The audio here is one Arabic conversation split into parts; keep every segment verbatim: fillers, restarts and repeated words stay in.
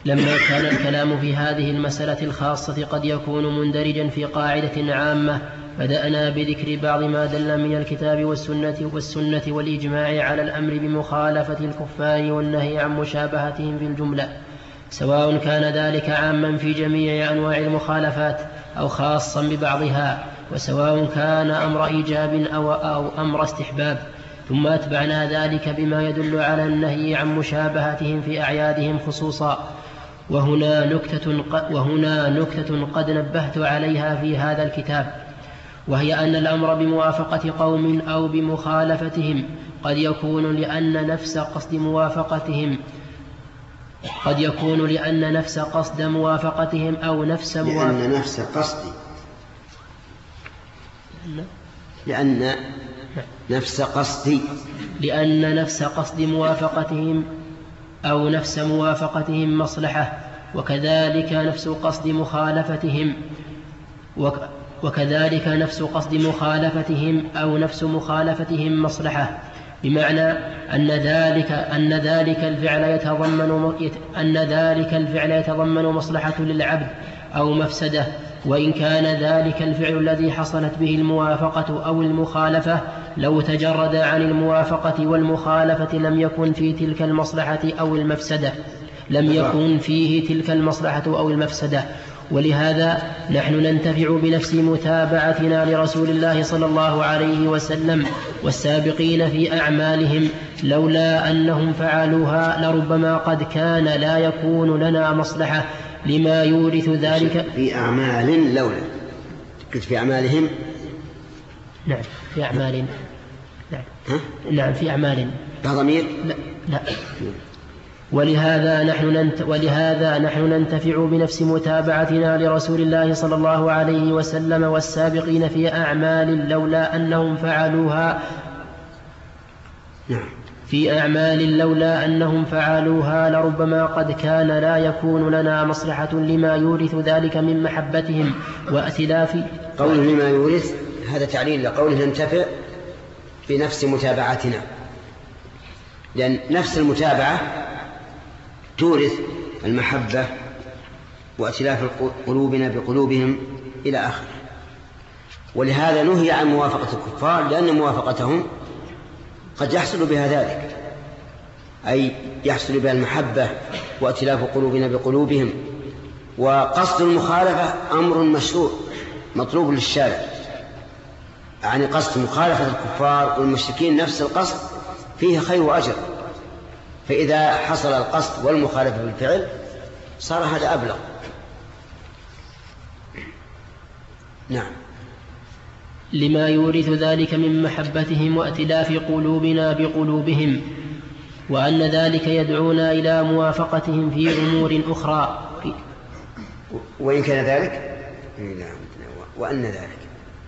لما كان الكلام في هذه المسألة الخاصة قد يكون مندرجا في قاعدة عامة، بدأنا بذكر بعض ما دل من الكتاب والسنة, والسنة والإجماع على الأمر بمخالفة الكفار والنهي عن مشابهتهم في الجملة، سواء كان ذلك عاما في جميع أنواع المخالفات أو خاصا ببعضها، وسواء كان أمر إيجاب أو, أو أمر استحباب. ثم أتبعنا ذلك بما يدل على النهي عن مشابهتهم في أعيادهم خصوصا. وهنا نكتة, وهنا نكتة قد نبهت عليها في هذا الكتاب، وهي أن الأمر بموافقة قوم أو بمخالفتهم قد يكون لأن نفس قصد موافقتهم قد يكون لأن نفس قصد موافقتهم أو نفس موافقتهم لأن نفس قصد لأن نفس قصد لأن نفس قصد موافقتهم أو نفس موافقتهم مصلحة، وكذلك نفس قصد مخالفتهم وكذلك نفس قصد مخالفتهم أو نفس مخالفتهم مصلحة، بمعنى أن ذلك أن ذلك الفعل يتضمن أن ذلك الفعل يتضمن مصلحة للعبد أو مفسدة، وإن كان ذلك الفعل الذي حصلت به الموافقة أو المخالفة لو تجرد عن الموافقة والمخالفة لم يكن في تلك المصلحة أو المفسدة لم يكن فيه تلك المصلحة أو المفسدة. ولهذا نحن ننتفع بنفس متابعتنا لرسول الله صلى الله عليه وسلم والسابقين في أعمالهم، لولا أنهم فعلوها لربما قد كان لا يكون لنا مصلحة لما يورث ذلك في أعمال لولا كنت في أعمالهم. نعم في أعمال. نعم, نعم في أعمال. ضمير لا, لا. ولهذا نحن, ننت ولهذا نحن ننتفع بنفس متابعتنا لرسول الله صلى الله عليه وسلم والسابقين في أعمال لولا أنهم فعلوها في أعمال لولا أنهم فعلوها لربما قد كان لا يكون لنا مصلحة لما يورث ذلك من محبتهم وأتلاف. قوله لما يورث هذا تعليل لقوله ننتفع بنفس متابعتنا، لأن نفس المتابعة تورث المحبة وأتلاف قلوبنا بقلوبهم إلى آخره. ولهذا نهي عن موافقة الكفار، لأن موافقتهم قد يحصل بها ذلك، أي يحصل بها المحبة وأتلاف قلوبنا بقلوبهم. وقصد المخالفة أمر مشروع مطلوب للشارع، يعني قصد مخالفة الكفار والمشركين نفس القصد فيه خير وأجر، فإذا حصل القصد والمخالفة بالفعل صار هذا أبلغ. نعم. لما يورث ذلك من محبتهم وأتلاف قلوبنا بقلوبهم، وأن ذلك يدعونا إلى موافقتهم في أمور أخرى. وإن كان ذلك وأن ذلك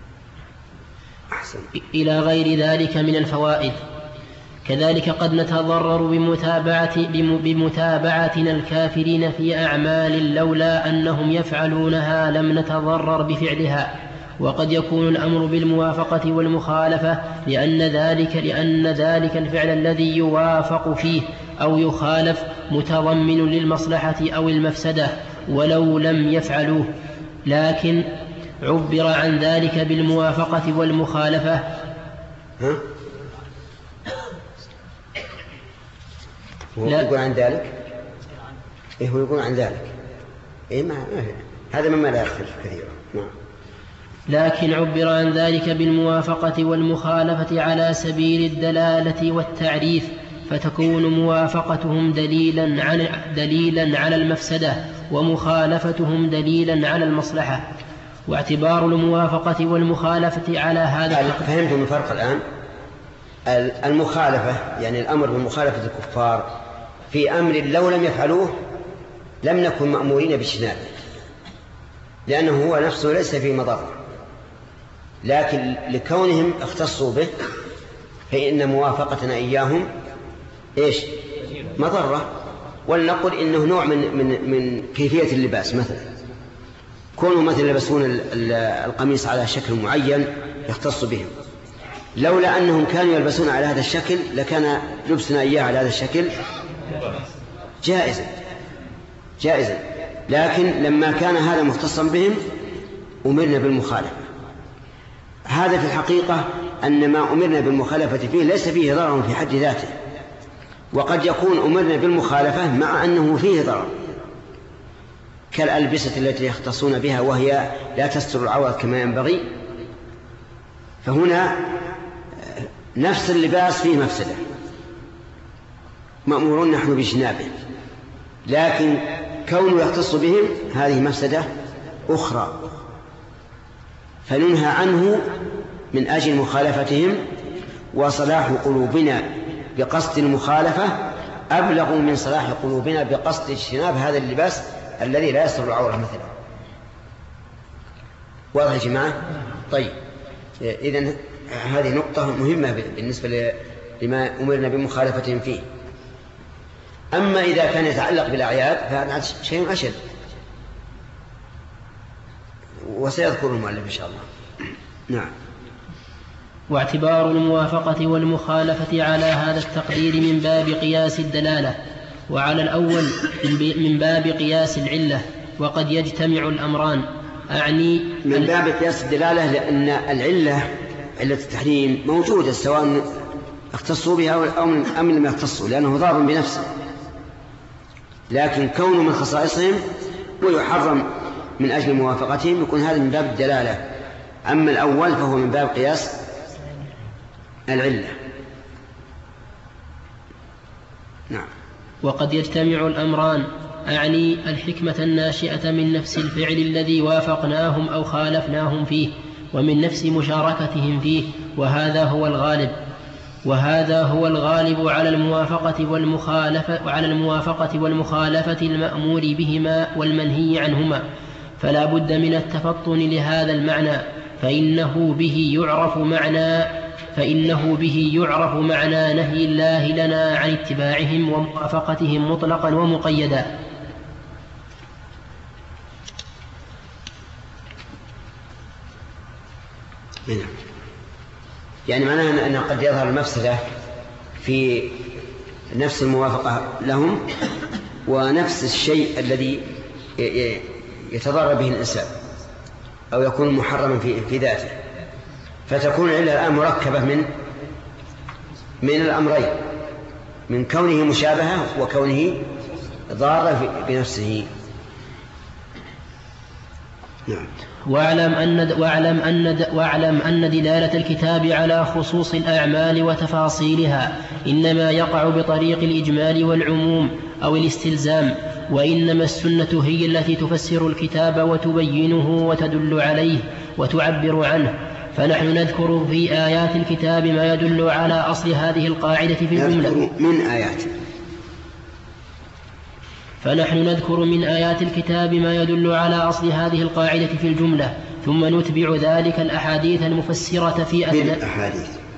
أحسن إلى غير ذلك من الفوائد. كذلك قد نتضرر بمتابعة بمتابعتنا الكافرين في أعمال لولا أنهم يفعلونها لم نتضرر بفعلها، وقد يكون الأمر بالموافقة والمخالفة لأن ذلك, لأن ذلك الفعل الذي يوافق فيه أو يخالف متضمن للمصلحة أو المفسدة ولو لم يفعلوه، لكن عبر عن ذلك بالموافقة والمخالفة. ها؟ هو يقول عن ذلك إيه هو يقول عن ذلك إيه ما هذا مما لا يختلف كثيرا. نعم. لكن عبر عن ذلك بالموافقة والمخالفة على سبيل الدلالة والتعريف، فتكون موافقتهم دليلا على, دليلا على المفسدة ومخالفتهم دليلا على المصلحة. واعتبار الموافقة والمخالفة على هذا. فهمتم الفرق الآن؟ المخالفة يعني الأمر بمخالفة الكفار في أمر لو لم يفعلوه لم نكن مأمورين باجتنابه، لأنه هو نفسه ليس فيه مضرة، لكن لكونهم اختصوا به فإن موافقتنا إياهم إيش؟ مضرة. ولنقل إنه نوع من, من, من كيفية اللباس، مثلا كونوا مثلا يلبسون القميص على شكل معين يختص بهم، لولا أنهم كانوا يلبسون على هذا الشكل لكان لبسنا إياه على هذا الشكل جائزا. جائزا، لكن لما كان هذا مختصا بهم أمرنا بالمخالفة. هذا في الحقيقة أن ما أمرنا بالمخالفة فيه ليس فيه ضرر في حد ذاته، وقد يكون أمرنا بالمخالفة مع أنه فيه ضرر، كالألبسة التي يختصون بها وهي لا تستر العورة كما ينبغي، فهنا نفس اللباس فيه مفسدة، مأمورون نحن باجتنابه، لكن كونه يختص بهم هذه مفسدة أخرى، فننهى عنه من أجل مخالفتهم. وصلاح قلوبنا بقصد المخالفة أبلغ من صلاح قلوبنا بقصد اجتناب هذا اللباس الذي لا يستر العورة مثلا. واضح يا جماعة؟ طيب، إذن هذه نقطة مهمة بالنسبة لما أمرنا بمخالفتهم فيه. أما إذا كان يتعلق بالأعياد فهذا شيء أشد، وسيذكر المؤلف إن شاء الله. نعم. واعتبار الموافقة والمخالفة على هذا التقدير من باب قياس الدلالة، وعلى الأول من باب قياس العلة، وقد يجتمع الأمران. أعني من باب قياس الدلالة لأن العلة، علة التحريم، موجودة سواء اختصوا بها أو لم يختصوا، لأنه ضار بنفسه، لكن كونه من خصائصهم ويحرم من أجل موافقتهم يكون هذا من باب الدلالة. أما الأول فهو من باب قياس العلة. نعم. وقد يجتمع الأمران، أعني الحكمة الناشئة من نفس الفعل الذي وافقناهم أو خالفناهم فيه، ومن نفس مشاركتهم فيه، وهذا هو الغالب. وهذا هو الغالب على الموافقة والمخالفة وعلى الموافقة والمخالفة المأمور بهما والمنهي عنهما، فلا بد من التفطن لهذا المعنى، فإنه به يعرف معنى فإنه به يعرف معنى نهي الله لنا عن اتباعهم وموافقتهم مطلقا ومقيدا. يعني معناه أنه قد يظهر المفسدة في نفس الموافقة لهم ونفس الشيء الذي يتضرر به الإنسان أو يكون محرما في, في ذاته، فتكون العلة الآن مركبة من من الأمرين، من كونه مشابهة وكونه ضارة بنفسه. نعم. واعلم أن, واعلم, أن واعلم أن دلالة الكتاب على خصوص الأعمال وتفاصيلها إنما يقع بطريق الإجمال والعموم أو الاستلزام، وإنما السنة هي التي تفسر الكتاب وتبينه وتدل عليه وتعبر عنه. فنحن نذكر في آيات الكتاب ما يدل على أصل هذه القاعدة في الجملة من آيات فنحن نذكر من آيات الكتاب ما يدل على أصل هذه القاعدة في الجملة، ثم نتبع ذلك الأحاديث المفسرة في أثناء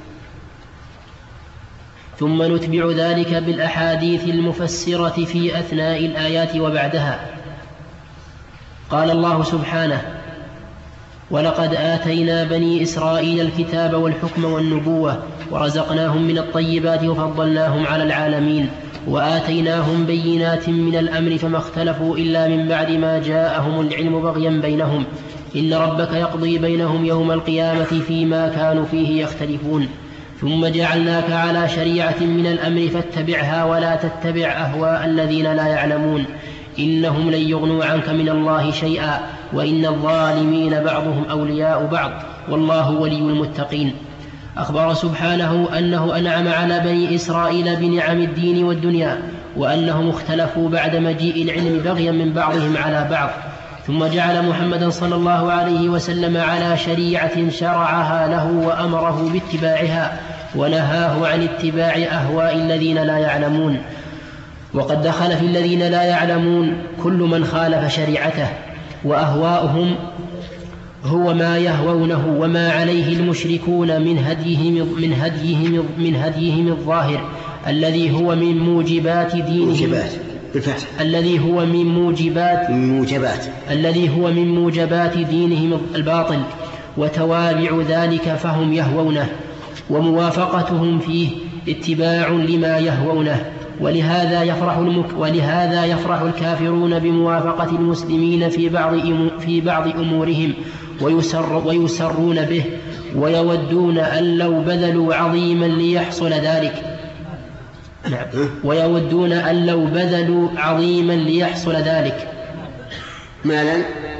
ثم نتبع ذلك بالأحاديث المفسرة في أثناء الآيات وبعدها. قال الله سبحانه: ولقد آتينا بني إسرائيل الكتاب والحكم والنبوة ورزقناهم من الطيبات وفضلناهم على العالمين وآتيناهم بينات من الأمر فما اختلفوا إلا من بعد ما جاءهم العلم بغيا بينهم إن ربك يقضي بينهم يوم القيامة فيما كانوا فيه يختلفون ثم جعلناك على شريعة من الأمر فاتبعها ولا تتبع أهواء الذين لا يعلمون إنهم لن يغنوا عنك من الله شيئا وإن الظالمين بعضهم أولياء بعض والله ولي المتقين. أخبر سبحانه أنه أنعم على بني إسرائيل بنعم الدين والدنيا وأنهم اختلفوا بعد مجيء العلم بغيا من بعضهم على بعض، ثم جعل محمدا صلى الله عليه وسلم على شريعة شرعها له وأمره باتباعها ونهاه عن اتباع أهواء الذين لا يعلمون. وقد دخل في الذين لا يعلمون كل من خالف شريعته، وأهواؤهم هو ما يهوونه وما عليه المشركون من هديهم من هديهم من هديهم الظاهر الذي هو من موجبات دينهم الذي هو من موجبات موجبات الذي هو من موجبات دينهم الباطل وتوابع ذلك فهم يهوونه، وموافقتهم فيه اتباع لما يهوونه ولهذا يفرح, المك ولهذا يفرح الكافرون بموافقة المسلمين في بعض, في بعض أمورهم ويسر ويسرون به، ويودون أن لو بذلوا عظيما ليحصل ذلك. نعم. ويودون أن لو بذلوا عظيما ليحصل ذلك. مالا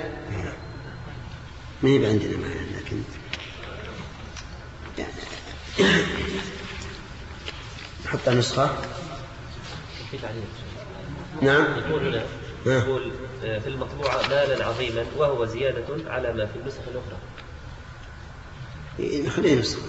ما يبقى عندنا مالا، لكن نحط النسخة. نعم. يقول هنا يقول في المطبوعة مالا عظيما، وهو زيادة على ما في النسخ الأخرى. خلينا نسخة.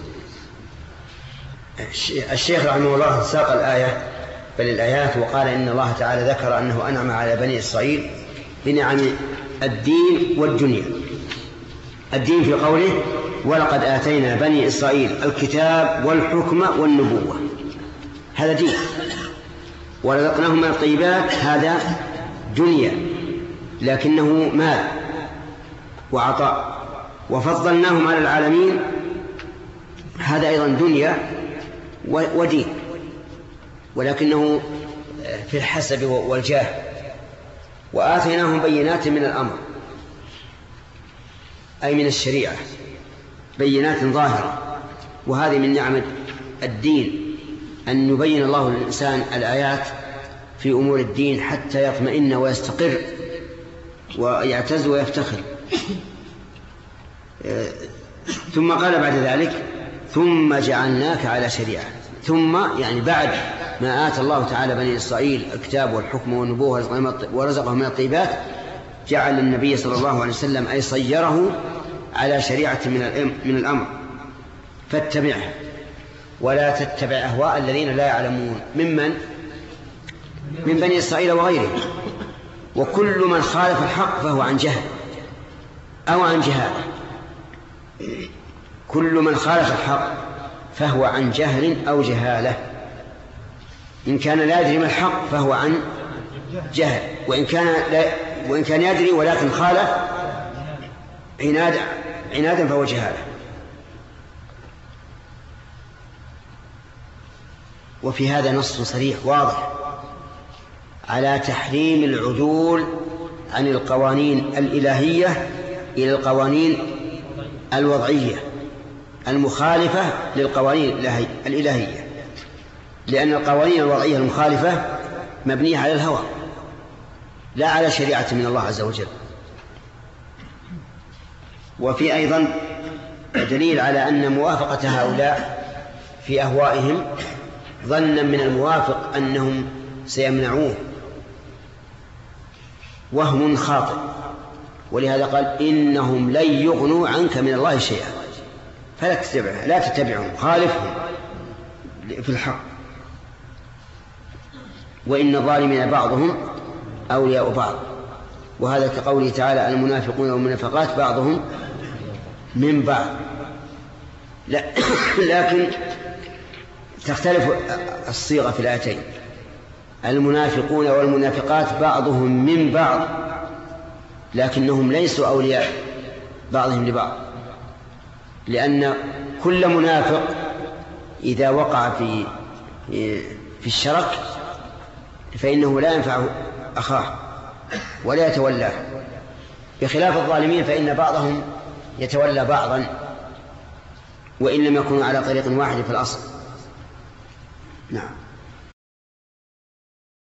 الشيخ رحمه الله ساق الآية بل الآيات وقال إن الله تعالى ذكر أنه أنعم على بني إسرائيل بنعم الدين والدنيا. الدين في قوله ولقد آتينا بني إسرائيل الكتاب والحكم والنبوة، هذا دين. ورزقناهم من الطيبات، هذا دنيا لكنه مال وعطاء. وفضلناهم على العالمين، هذا أيضا دنيا ودين ولكنه في الحسب والجاه. وآتيناهم بينات من الأمر أي من الشريعة، بينات ظاهرة. وهذه من نعم الدين أن يبين الله للإنسان الآيات في أمور الدين حتى يطمئن ويستقر ويعتز ويفتخر. ثم قال بعد ذلك ثم جعلناك على شريعة. ثم يعني بعد ما آتى الله تعالى بني إسرائيل الكتاب والحكم والنبوة ورزقهم من الطيبات، جعل النبي صلى الله عليه وسلم أي صيره على شريعة من الأمر، فاتبعها ولا تتبع أهواء الذين لا يعلمون ممن من بني إسرائيل وغيرهم. وكل من خالف الحق فهو عن جهل أو عن جهالة. كل من خالف الحق فهو عن جهل أو جهالة. إن كان لا يدري ما الحق فهو عن جهل، وإن كان, لا وإن كان يدري ولكن خالف عناد عنادا فهو جهالة. وفي هذا نص صريح واضح على تحريم العدول عن القوانين الإلهية إلى القوانين الوضعية المخالفة للقوانين الإلهية، لأن القوانين الوضعية المخالفة مبنية على الهوى لا على شريعة من الله عز وجل. وفي أيضا دليل على أن موافقة هؤلاء في أهوائهم ظنا من الموافق أنهم سيمنعوه، وهم خاطئ. ولهذا قال إنهم لن يغنوا عنك من الله شيئا، فلا تتبعهم لا تتبعهم خالفهم في الحق. وإن الظالمين بعضهم أولياء بعض، وهذا كقوله تعالى المنافقون والمنافقات بعضهم من بعض. لا لكن تختلف الصيغة في الآيتين. المنافقون والمنافقات بعضهم من بعض، لكنهم ليسوا أولياء بعضهم لبعض، لأن كل منافق إذا وقع في في الشرك فإنه لا ينفع أخاه ولا يتولاه، بخلاف الظالمين فإن بعضهم يتولى بعضا وإن لم يكونوا على طريق واحد في الأصل. نعم.